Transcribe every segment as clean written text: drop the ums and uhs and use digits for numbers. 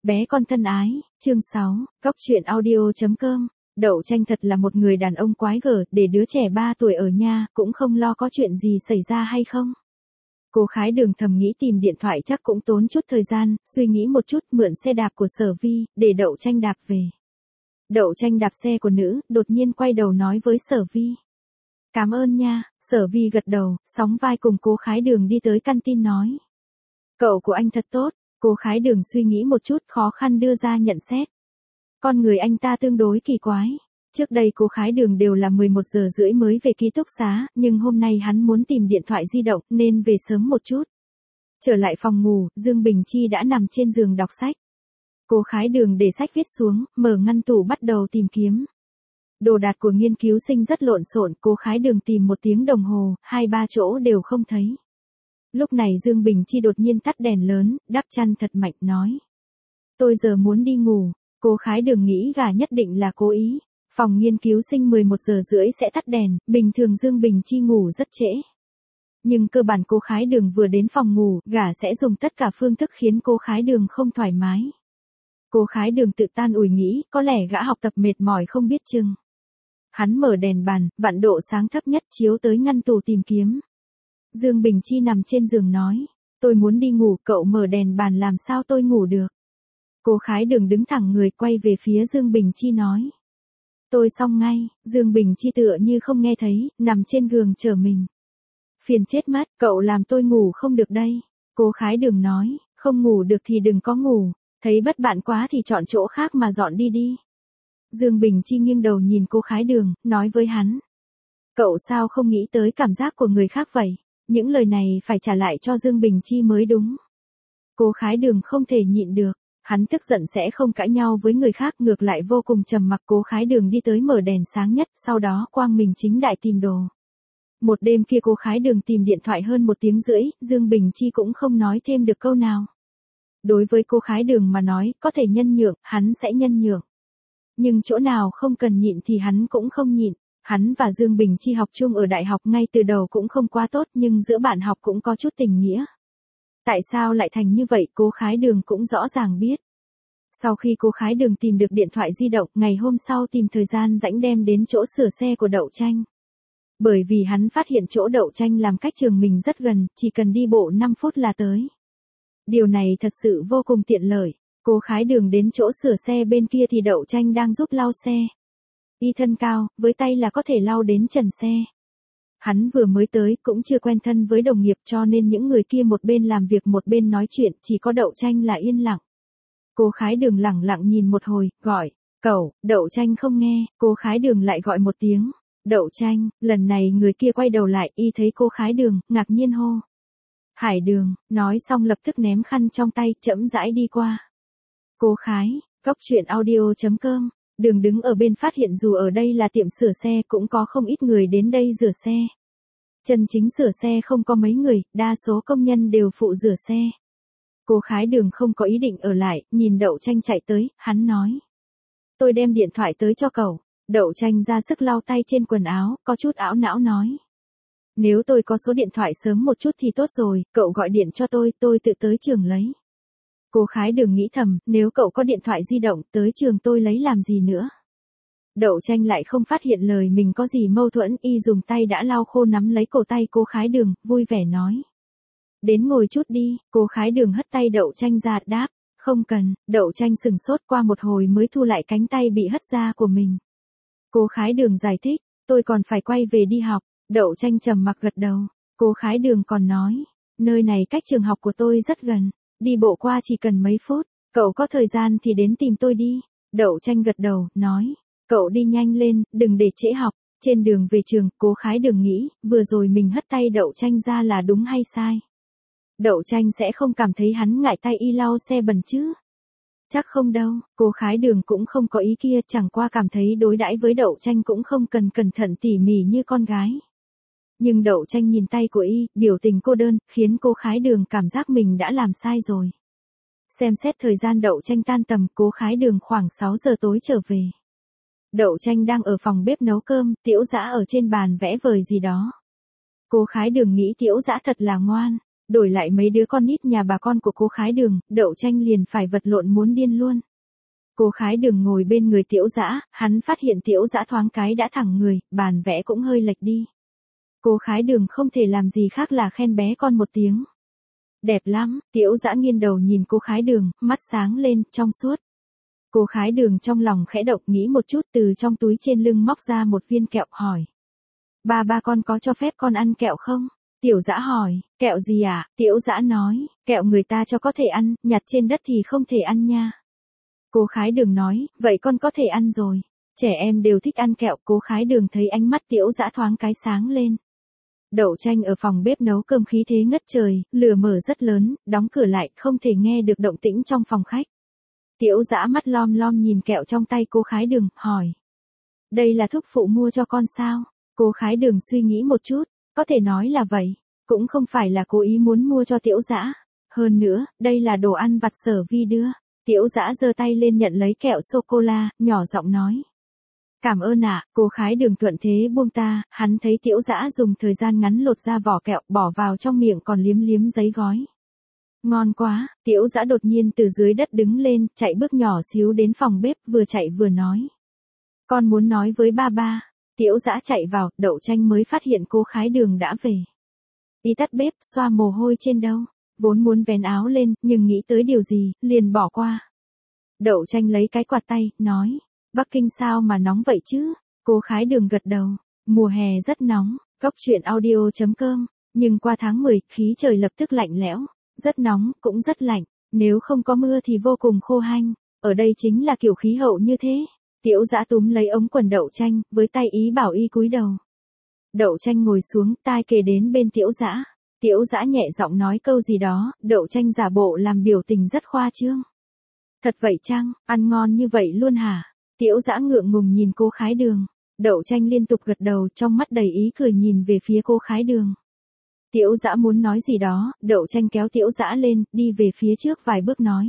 Bé con thân ái, chương 6, Cóc truyện audio.com. Đậu Tranh thật là một người đàn ông quái gở, để đứa trẻ 3 tuổi ở nhà, cũng không lo có chuyện gì xảy ra hay không. Cô Khái Đường thầm nghĩ tìm điện thoại chắc cũng tốn chút thời gian, suy nghĩ một chút mượn xe đạp của Sở Vi, để Đậu Tranh đạp về. Đậu Tranh đạp xe của nữ, đột nhiên quay đầu nói với Sở Vi. Cảm ơn nha. Sở Vi gật đầu, sóng vai cùng cô Khái Đường đi tới canteen nói. Cậu của anh thật tốt. Cô Khái Đường suy nghĩ một chút, khó khăn đưa ra nhận xét. Con người anh ta tương đối kỳ quái. Trước đây cô Khái Đường đều là 11 giờ rưỡi mới về ký túc xá, nhưng hôm nay hắn muốn tìm điện thoại di động nên về sớm một chút. Trở lại phòng ngủ, Dương Bình Chi đã nằm trên giường đọc sách. Cô Khái Đường để sách viết xuống, mở ngăn tủ bắt đầu tìm kiếm. Đồ đạc của nghiên cứu sinh rất lộn xộn, cô Khái Đường tìm 1 tiếng đồng hồ, 2-3 chỗ đều không thấy. Lúc này Dương Bình Chi đột nhiên tắt đèn lớn, đắp chăn thật mạnh nói. Tôi giờ muốn đi ngủ. Cô Khái Đường nghĩ gà nhất định là cố ý. Phòng nghiên cứu sinh 11 giờ rưỡi sẽ tắt đèn, bình thường Dương Bình Chi ngủ rất trễ. Nhưng cơ bản cô Khái Đường vừa đến phòng ngủ, gà sẽ dùng tất cả phương thức khiến cô Khái Đường không thoải mái. Cô Khái Đường tự tan ủi nghĩ, có lẽ gã học tập mệt mỏi không biết chừng. Hắn mở đèn bàn, vặn độ sáng thấp nhất chiếu tới ngăn tủ tìm kiếm. Dương Bình Chi nằm trên giường nói, tôi muốn đi ngủ, cậu mở đèn bàn làm sao tôi ngủ được. Cô Khái Đường đứng thẳng người quay về phía Dương Bình Chi nói. Tôi xong ngay. Dương Bình Chi tựa như không nghe thấy, nằm trên giường chờ mình. Phiền chết mất, cậu làm tôi ngủ không được đây. Cô Khái Đường nói, không ngủ được thì đừng có ngủ, thấy bất bạn quá thì chọn chỗ khác mà dọn đi đi. Dương Bình Chi nghiêng đầu nhìn cô Khái Đường, nói với hắn. Cậu sao không nghĩ tới cảm giác của người khác vậy? Những lời này phải trả lại cho Dương Bình Chi mới đúng. Cô Khái Đường không thể nhịn được. Hắn tức giận sẽ không cãi nhau với người khác, ngược lại vô cùng trầm mặc. Cô Khái Đường đi tới mở đèn sáng nhất, sau đó quang minh chính đại tìm đồ. Một đêm kia cô Khái Đường tìm điện thoại hơn 1 tiếng rưỡi, Dương Bình Chi cũng không nói thêm được câu nào. Đối với cô Khái Đường mà nói, có thể nhân nhượng, hắn sẽ nhân nhượng. Nhưng chỗ nào không cần nhịn thì hắn cũng không nhịn. Hắn và Dương Bình Chi học chung ở đại học ngay từ đầu cũng không quá tốt, nhưng giữa bạn học cũng có chút tình nghĩa. Tại sao lại thành như vậy cô Khái Đường cũng rõ ràng biết. Sau khi cô Khái Đường tìm được điện thoại di động, ngày hôm sau tìm thời gian rảnh đem đến chỗ sửa xe của Đậu Tranh. Bởi vì hắn phát hiện chỗ Đậu Tranh làm cách trường mình rất gần, chỉ cần đi bộ 5 phút là tới. Điều này thật sự vô cùng tiện lợi. Cô Khái Đường đến chỗ sửa xe bên kia thì Đậu Tranh đang giúp lau xe. Y thân cao, với tay là có thể lau đến trần xe. Hắn vừa mới tới, cũng chưa quen thân với đồng nghiệp cho nên những người kia một bên làm việc một bên nói chuyện, chỉ có Đậu Tranh là yên lặng. Cô Khái Đường lẳng lặng nhìn một hồi, gọi, cậu, Đậu Tranh không nghe, cô Khái Đường lại gọi 1 tiếng. Đậu Tranh, lần này người kia quay đầu lại, y thấy cô Khái Đường, ngạc nhiên hô. Hải Đường, nói xong lập tức ném khăn trong tay, chậm rãi đi qua. Cô Khái, Cóc truyện audio.com. Đường đứng ở bên phát hiện dù ở đây là tiệm sửa xe cũng có không ít người đến đây rửa xe. Chân chính sửa xe không có mấy người, đa số công nhân đều phụ rửa xe. Cô Khái Đường không có ý định ở lại, nhìn Đậu Tranh chạy tới, hắn nói. Tôi đem điện thoại tới cho cậu. Đậu Tranh ra sức lau tay trên quần áo, có chút ảo não nói. Nếu tôi có số điện thoại sớm một chút thì tốt rồi, cậu gọi điện cho tôi tự tới trường lấy. Cô Khái Đường nghĩ thầm, nếu cậu có điện thoại di động, tới trường tôi lấy làm gì nữa. Đậu Tranh lại không phát hiện lời mình có gì mâu thuẫn, y dùng tay đã lau khô nắm lấy cổ tay cô Khái Đường, vui vẻ nói. Đến ngồi chút đi. Cô Khái Đường hất tay Đậu Tranh ra, đáp, không cần. Đậu Tranh sừng sốt qua một hồi mới thu lại cánh tay bị hất ra của mình. Cô Khái Đường giải thích, tôi còn phải quay về đi học. Đậu Tranh trầm mặc gật đầu. Cô Khái Đường còn nói, nơi này cách trường học của tôi rất gần. Đi bộ qua chỉ cần mấy phút, cậu có thời gian thì đến tìm tôi đi. Đậu Tranh gật đầu, nói, cậu đi nhanh lên, đừng để trễ học. Trên đường về trường, cô Khái Đường nghĩ, vừa rồi mình hất tay Đậu Tranh ra là đúng hay sai. Đậu Tranh sẽ không cảm thấy hắn ngại tay y lau xe bẩn chứ? Chắc không đâu, cô Khái Đường cũng không có ý kia, chẳng qua cảm thấy đối đãi với Đậu Tranh cũng không cần cẩn thận tỉ mỉ như con gái. Nhưng Đậu Tranh nhìn tay của y, biểu tình cô đơn, khiến cô Khái Đường cảm giác mình đã làm sai rồi. Xem xét thời gian Đậu Tranh tan tầm, cô Khái Đường khoảng 6 giờ tối trở về. Đậu Tranh đang ở phòng bếp nấu cơm, Tiểu Dã ở trên bàn vẽ vời gì đó. Cô Khái Đường nghĩ Tiểu Dã thật là ngoan. Đổi lại mấy đứa con nít nhà bà con của cô Khái Đường, Đậu Tranh liền phải vật lộn muốn điên luôn. Cô Khái Đường ngồi bên người Tiễu Dã, hắn phát hiện Tiễu Dã thoáng cái đã thẳng người, bàn vẽ cũng hơi lệch đi. Cô Khái Đường không thể làm gì khác là khen bé con một tiếng. Đẹp lắm, Tiễu Dã nghiêng đầu nhìn cô Khái Đường, mắt sáng lên, trong suốt. Cô Khái Đường trong lòng khẽ động nghĩ một chút từ trong túi trên lưng móc ra một viên kẹo hỏi. Ba con có cho phép con ăn kẹo không? Tiểu Dã hỏi, kẹo gì à? Tiễu Dã nói, kẹo người ta cho có thể ăn, nhặt trên đất thì không thể ăn nha. Cô Khái Đường nói, vậy con có thể ăn rồi. Trẻ em đều thích ăn kẹo. Cô Khái Đường thấy ánh mắt Tiễu Dã thoáng cái sáng lên. Đậu Tranh ở phòng bếp nấu cơm khí thế ngất trời, lửa mở rất lớn, đóng cửa lại, không thể nghe được động tĩnh trong phòng khách. Tiễu Dã mắt lom lom nhìn kẹo trong tay cô Khái Đường, hỏi. Đây là thúc phụ mua cho con sao? Cô Khái Đường suy nghĩ một chút, có thể nói là vậy. Cũng không phải là cố ý muốn mua cho Tiễu Dã. Hơn nữa, đây là đồ ăn vặt Sở Vi đưa. Tiễu Dã giơ tay lên nhận lấy kẹo sô-cô-la, nhỏ giọng nói. Cảm ơn ạ, cô Khái Đường thuận thế buông ta, hắn thấy Tiễu Dã dùng thời gian ngắn lột ra vỏ kẹo, bỏ vào trong miệng còn liếm liếm giấy gói. Ngon quá, Tiễu Dã đột nhiên từ dưới đất đứng lên, chạy bước nhỏ xíu đến phòng bếp, vừa chạy vừa nói. Con muốn nói với ba. Tiễu Dã chạy vào, Đậu Tranh mới phát hiện cô Khái Đường đã về. Y tắt bếp, xoa mồ hôi trên đầu, vốn muốn vén áo lên, nhưng nghĩ tới điều gì, liền bỏ qua. Đậu Tranh lấy cái quạt tay, nói. Bắc Kinh sao mà nóng vậy chứ? Cô Khái Đường gật đầu. Mùa hè rất nóng, Cóc truyện audio.com. Nhưng qua tháng 10, khí trời lập tức lạnh lẽo. Rất nóng, cũng rất lạnh. Nếu không có mưa thì vô cùng khô hanh. Ở đây chính là kiểu khí hậu như thế. Tiễu Dã túm lấy ống quần Đậu Tranh, với tay ý bảo y cúi đầu. Đậu Tranh ngồi xuống, tai kề đến bên Tiễu Dã. Tiễu Dã nhẹ giọng nói câu gì đó, Đậu Tranh giả bộ làm biểu tình rất khoa trương. Thật vậy chăng, ăn ngon như vậy luôn hả? Tiễu Dã ngượng ngùng nhìn cô Khái Đường. Đậu Tranh liên tục gật đầu, trong mắt đầy ý cười nhìn về phía cô Khái Đường. Tiễu Dã muốn nói gì đó, Đậu Tranh kéo Tiễu Dã lên, đi về phía trước vài bước nói.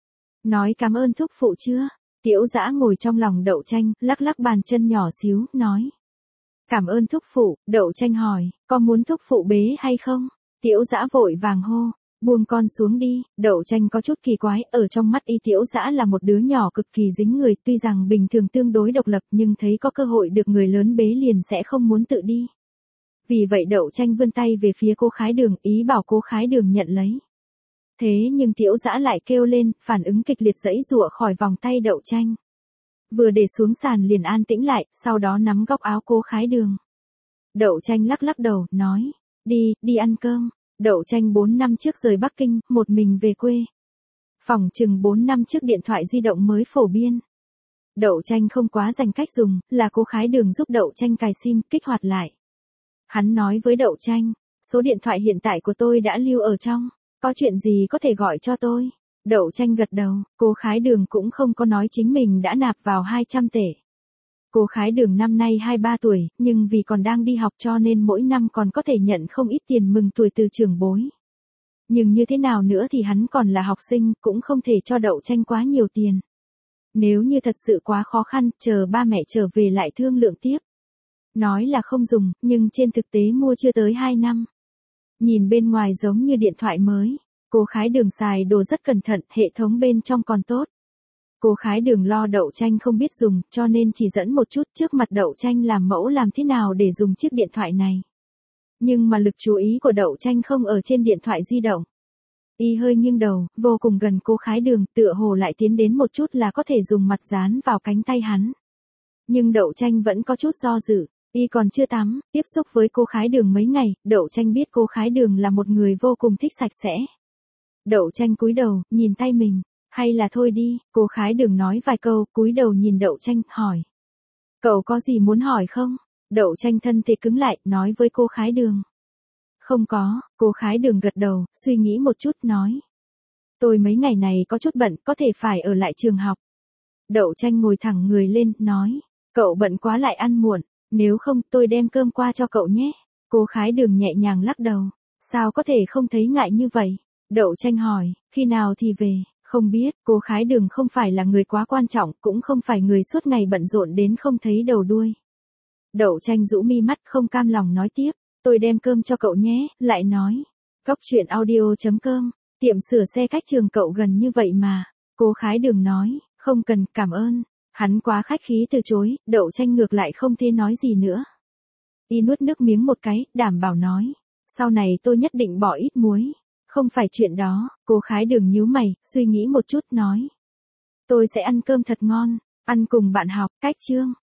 Nói cảm ơn thúc phụ chưa? Tiễu Dã ngồi trong lòng Đậu Tranh, lắc lắc bàn chân nhỏ xíu, nói. Cảm ơn thúc phụ. Đậu Tranh hỏi, có muốn thúc phụ bế hay không? Tiễu Dã vội vàng hô. Buông con xuống đi. Đậu Tranh có chút kỳ quái, ở trong mắt y Tiễu Dã là một đứa nhỏ cực kỳ dính người, tuy rằng bình thường tương đối độc lập nhưng thấy có cơ hội được người lớn bế liền sẽ không muốn tự đi. Vì vậy Đậu Tranh vươn tay về phía cô Khái Đường, ý bảo cô Khái Đường nhận lấy. Thế nhưng Tiễu Dã lại kêu lên, phản ứng kịch liệt giãy giụa khỏi vòng tay Đậu Tranh. Vừa để xuống sàn liền an tĩnh lại, sau đó nắm góc áo cô Khái Đường. Đậu Tranh lắc lắc đầu, nói, đi ăn cơm. Đậu Tranh 4 năm trước rời Bắc Kinh, một mình về quê. Phỏng chừng 4 năm trước điện thoại di động mới phổ biến. Đậu Tranh không quá dành cách dùng, là cô Khái Đường giúp Đậu Tranh cài sim, kích hoạt lại. Hắn nói với Đậu Tranh, số điện thoại hiện tại của tôi đã lưu ở trong, có chuyện gì có thể gọi cho tôi. Đậu Tranh gật đầu, cô Khái Đường cũng không có nói chính mình đã nạp vào 200 tệ. Cô Khái Đường năm nay 23 tuổi, nhưng vì còn đang đi học cho nên mỗi năm còn có thể nhận không ít tiền mừng tuổi từ trưởng bối. Nhưng như thế nào nữa thì hắn còn là học sinh, cũng không thể cho Đậu Tranh quá nhiều tiền. Nếu như thật sự quá khó khăn, chờ ba mẹ trở về lại thương lượng tiếp. Nói là không dùng, nhưng trên thực tế mua chưa tới 2 năm. Nhìn bên ngoài giống như điện thoại mới. Cô Khái Đường xài đồ rất cẩn thận, hệ thống bên trong còn tốt. Cô Khái Đường lo Đậu Tranh không biết dùng, cho nên chỉ dẫn một chút trước mặt Đậu Tranh làm mẫu làm thế nào để dùng chiếc điện thoại này. Nhưng mà lực chú ý của Đậu Tranh không ở trên điện thoại di động. Y hơi nghiêng đầu, vô cùng gần cô Khái Đường, tựa hồ lại tiến đến một chút là có thể dùng mặt dán vào cánh tay hắn. Nhưng Đậu Tranh vẫn có chút do dự. Y còn chưa tắm, tiếp xúc với cô Khái Đường mấy ngày, Đậu Tranh biết cô Khái Đường là một người vô cùng thích sạch sẽ. Đậu Tranh cúi đầu, nhìn tay mình. Hay là thôi đi, cô Khái Đường nói vài câu, cúi đầu nhìn Đậu Tranh, hỏi. Cậu có gì muốn hỏi không? Đậu Tranh thân thể cứng lại, nói với cô Khái Đường. Không có, cô Khái Đường gật đầu, suy nghĩ một chút, nói. Tôi mấy ngày này có chút bận, có thể phải ở lại trường học. Đậu Tranh ngồi thẳng người lên, nói. Cậu bận quá lại ăn muộn, nếu không tôi đem cơm qua cho cậu nhé. Cô Khái Đường nhẹ nhàng lắc đầu. Sao có thể không thấy ngại như vậy? Đậu Tranh hỏi, khi nào thì về? Không biết, cô Khái Đường không phải là người quá quan trọng, cũng không phải người suốt ngày bận rộn đến không thấy đầu đuôi. Đậu Tranh rũ mi mắt không cam lòng nói tiếp, tôi đem cơm cho cậu nhé, lại nói. Cóc truyện audio.com, tiệm sửa xe cách trường cậu gần như vậy mà. Cố Khái Đường nói, không cần, cảm ơn. Hắn quá khách khí từ chối, Đậu Tranh ngược lại không thể nói gì nữa. Y nuốt nước miếng một cái, đảm bảo nói. Sau này tôi nhất định bỏ ít muối. Không phải chuyện đó, Cố Khái Đường nhíu mày, suy nghĩ một chút nói. Tôi sẽ ăn cơm thật ngon, ăn cùng bạn học, cách chương.